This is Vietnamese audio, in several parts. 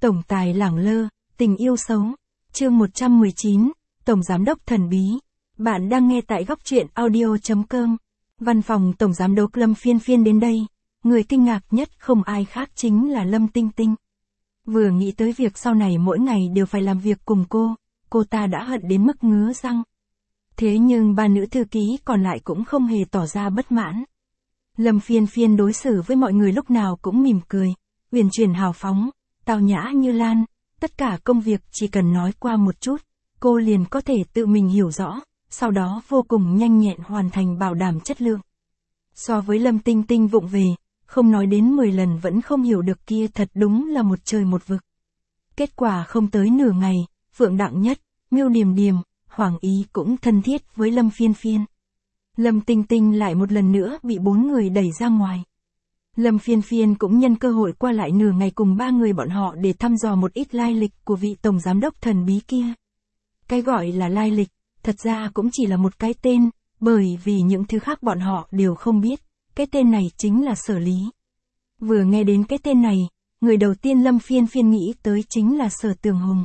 Tổng tài lẳng lơ, tình yêu xấu. Chương 119, Tổng Giám đốc thần bí. Bạn đang nghe tại góc truyện audio.com. Văn phòng Tổng Giám đốc Lâm Phiên Phiên đến đây. Người kinh ngạc nhất không ai khác chính là Lâm Tinh Tinh. Vừa nghĩ tới việc sau này mỗi ngày đều phải làm việc cùng cô ta đã hận đến mức ngứa răng. Thế nhưng ba nữ thư ký còn lại cũng không hề tỏ ra bất mãn. Lâm Phiên Phiên đối xử với mọi người lúc nào cũng mỉm cười, uyển chuyển hào phóng, tao nhã như lan, tất cả công việc chỉ cần nói qua một chút, cô liền có thể tự mình hiểu rõ, sau đó vô cùng nhanh nhẹn hoàn thành bảo đảm chất lượng. So với Lâm Tinh Tinh vụng về, không nói đến 10 lần vẫn không hiểu được kia thật đúng là một trời một vực. Kết quả không tới nửa ngày, Phượng Đặng Nhất, Miêu Điềm Điềm, Hoàng Ý cũng thân thiết với Lâm Phiên Phiên. Lâm Tinh Tinh lại một lần nữa bị 4 người đẩy ra ngoài. Lâm Phiên Phiên cũng nhân cơ hội qua lại nửa ngày cùng 3 người bọn họ để thăm dò một ít lai lịch của vị tổng giám đốc thần bí kia. Cái gọi là lai lịch, thật ra cũng chỉ là một cái tên, bởi vì những thứ khác bọn họ đều không biết, cái tên này chính là Sở Lý. Vừa nghe đến cái tên này, người đầu tiên Lâm Phiên Phiên nghĩ tới chính là Sở Tường Hùng.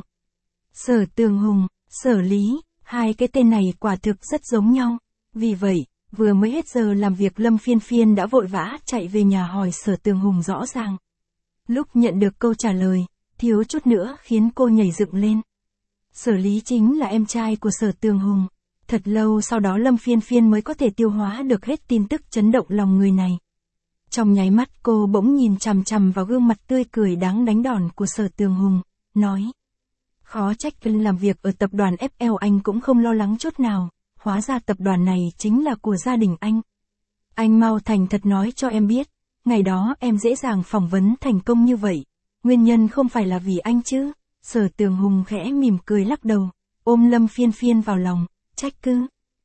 Sở Tường Hùng, Sở Lý, hai cái tên này quả thực rất giống nhau. Vì vậy, vừa mới hết giờ làm việc Lâm Phiên Phiên đã vội vã chạy về nhà hỏi Sở Tường Hùng rõ ràng. Lúc nhận được câu trả lời, thiếu chút nữa khiến cô nhảy dựng lên. Sở Lý chính là em trai của Sở Tường Hùng. Thật lâu sau đó Lâm Phiên Phiên mới có thể tiêu hóa được hết tin tức chấn động lòng người này. Trong nháy mắt cô bỗng nhìn chằm chằm vào gương mặt tươi cười đáng đánh đòn của Sở Tường Hùng, nói. Khó trách làm việc ở tập đoàn FL anh cũng không lo lắng chút nào. Hóa ra tập đoàn này chính là của gia đình anh. Anh mau thành thật nói cho em biết, ngày đó em dễ dàng phỏng vấn thành công như vậy. Nguyên nhân không phải là vì anh chứ. Sở Tường Hùng khẽ mỉm cười lắc đầu, ôm Lâm Phiên Phiên vào lòng, trách cứ.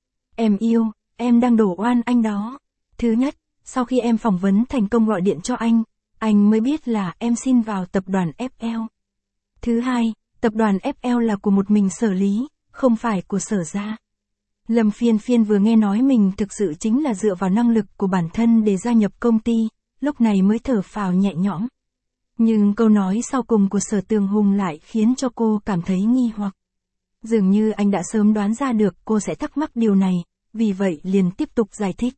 Em yêu, em đang đổ oan anh đó. Thứ nhất, sau khi em phỏng vấn thành công gọi điện cho anh mới biết là em xin vào tập đoàn FL. Thứ hai, tập đoàn FL là của một mình Sở Lý, không phải của Sở gia. Lâm Phiên Phiên vừa nghe nói mình thực sự chính là dựa vào năng lực của bản thân để gia nhập công ty, lúc này mới thở phào nhẹ nhõm. Nhưng câu nói sau cùng của Sở Tường Hùng lại khiến cho cô cảm thấy nghi hoặc. Dường như anh đã sớm đoán ra được cô sẽ thắc mắc điều này, vì vậy liền tiếp tục giải thích.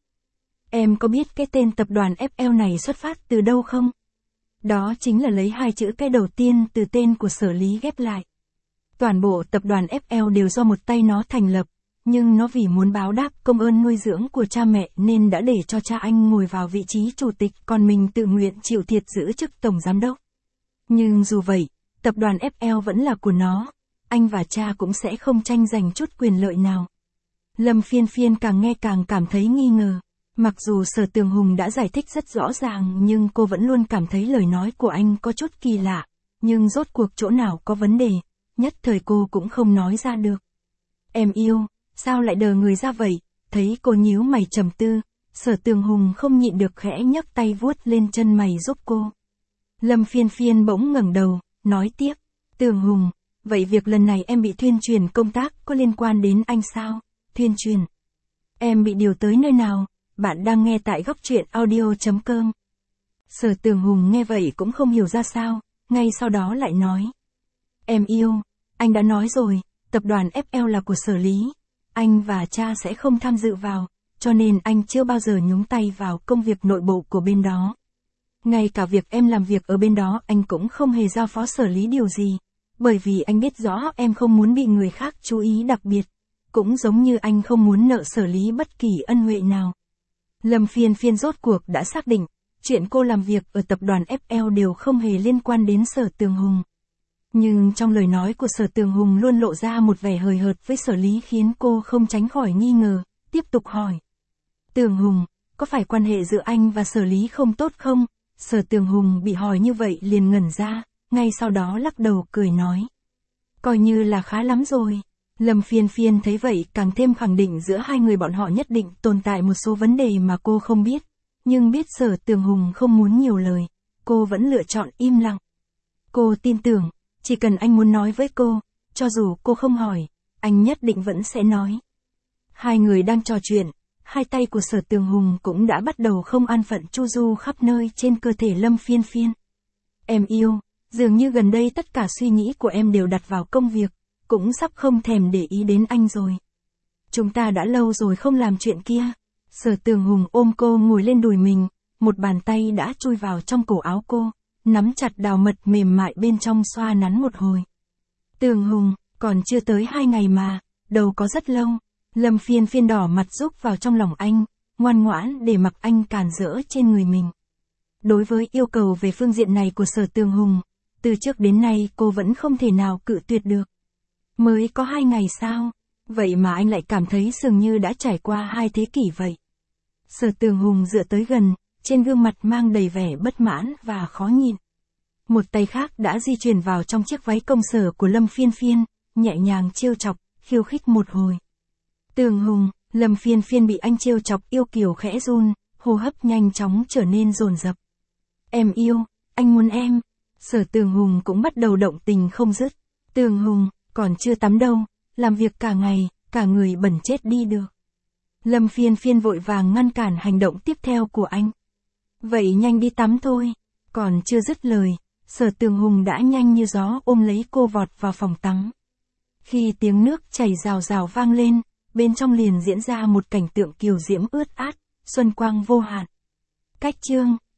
Em có biết cái tên tập đoàn FL này xuất phát từ đâu không? Đó chính là lấy hai chữ cái đầu tiên từ tên của Sở Lý ghép lại. Toàn bộ tập đoàn FL đều do một tay nó thành lập. Nhưng nó vì muốn báo đáp công ơn nuôi dưỡng của cha mẹ nên đã để cho cha anh ngồi vào vị trí chủ tịch, còn mình tự nguyện chịu thiệt giữ chức tổng giám đốc. Nhưng dù vậy, tập đoàn FL vẫn là của nó, anh và cha cũng sẽ không tranh giành chút quyền lợi nào. Lâm Phiên Phiên càng nghe càng cảm thấy nghi ngờ. Mặc dù Sở Tường Hùng đã giải thích rất rõ ràng nhưng cô vẫn luôn cảm thấy lời nói của anh có chút kỳ lạ. Nhưng rốt cuộc chỗ nào có vấn đề, nhất thời cô cũng không nói ra được. Em yêu. Sao lại đờ người ra vậy? Thấy cô nhíu mày trầm tư, Sở Tường Hùng không nhịn được khẽ nhấc tay vuốt lên chân mày giúp cô. Lâm Phiên Phiên bỗng ngẩng đầu, nói tiếp, Tường Hùng, vậy việc lần này em bị thuyên truyền công tác có liên quan đến anh sao? Thuyên truyền? Em bị điều tới nơi nào? Bạn đang nghe tại góc truyện audio.com. Sở Tường Hùng nghe vậy cũng không hiểu ra sao, ngay sau đó lại nói. Em yêu, anh đã nói rồi, tập đoàn FL là của Sở Lý. Anh và cha sẽ không tham dự vào, cho nên anh chưa bao giờ nhúng tay vào công việc nội bộ của bên đó. Ngay cả việc em làm việc ở bên đó anh cũng không hề giao phó Sở Lý điều gì, bởi vì anh biết rõ em không muốn bị người khác chú ý đặc biệt, cũng giống như anh không muốn nợ Sở Lý bất kỳ ân huệ nào. Lâm Phiên Phiên rốt cuộc đã xác định, chuyện cô làm việc ở tập đoàn FL đều không hề liên quan đến Sở Tường Hùng. Nhưng trong lời nói của Sở Tường Hùng luôn lộ ra một vẻ hời hợt với Sở Lý khiến cô không tránh khỏi nghi ngờ, tiếp tục hỏi. Tường Hùng, có phải quan hệ giữa anh và Sở Lý không tốt không? Sở Tường Hùng bị hỏi như vậy liền ngẩn ra, ngay sau đó lắc đầu cười nói. Coi như là khá lắm rồi. Lâm Phiên Phiên thấy vậy càng thêm khẳng định giữa hai người bọn họ nhất định tồn tại một số vấn đề mà cô không biết. Nhưng biết Sở Tường Hùng không muốn nhiều lời, cô vẫn lựa chọn im lặng. Cô tin tưởng. Chỉ cần anh muốn nói với cô, cho dù cô không hỏi, anh nhất định vẫn sẽ nói. Hai người đang trò chuyện, hai tay của Sở Tường Hùng cũng đã bắt đầu không an phận chu du khắp nơi trên cơ thể Lâm Phiên Phiên. Em yêu, Dường như gần đây tất cả suy nghĩ của em đều đặt vào công việc, cũng sắp không thèm để ý đến anh rồi. Chúng ta đã lâu rồi không làm chuyện kia. Sở Tường Hùng ôm cô ngồi lên đùi mình, một bàn tay đã chui vào trong cổ áo cô, nắm chặt đào mật mềm mại bên trong xoa nắn một hồi. Tường Hùng, còn chưa tới 2 ngày mà, đâu có rất lâu. Lâm Phiên Phiên đỏ mặt rúc vào trong lòng anh, ngoan ngoãn để mặc anh càn rỡ trên người mình. Đối với yêu cầu về phương diện này của Sở Tường Hùng, từ trước đến nay cô vẫn không thể nào cự tuyệt được. Mới có 2 ngày sao? Vậy mà anh lại cảm thấy dường như đã trải qua 2 thế kỷ vậy. Sở Tường Hùng dựa tới gần, trên gương mặt mang đầy vẻ bất mãn và khó nhịn. Một tay khác đã di chuyển vào trong chiếc váy công sở của Lâm Phiên Phiên, nhẹ nhàng trêu chọc, khiêu khích một hồi. Tường Hùng, Lâm Phiên Phiên bị anh trêu chọc yêu kiều khẽ run, hô hấp nhanh chóng trở nên dồn dập. Em yêu, anh muốn em. Sở Tường Hùng cũng bắt đầu động tình không dứt. Tường Hùng, còn chưa tắm đâu, làm việc cả ngày, cả người bẩn chết đi được. Lâm Phiên Phiên vội vàng ngăn cản hành động tiếp theo của anh. Vậy nhanh đi tắm thôi. Còn chưa dứt lời, Sở Tường Hùng đã nhanh như gió ôm lấy cô vọt vào phòng tắm. Khi tiếng nước chảy rào rào vang lên, bên trong liền diễn ra một cảnh tượng kiều diễm ướt át, xuân quang vô hạn. Cách chương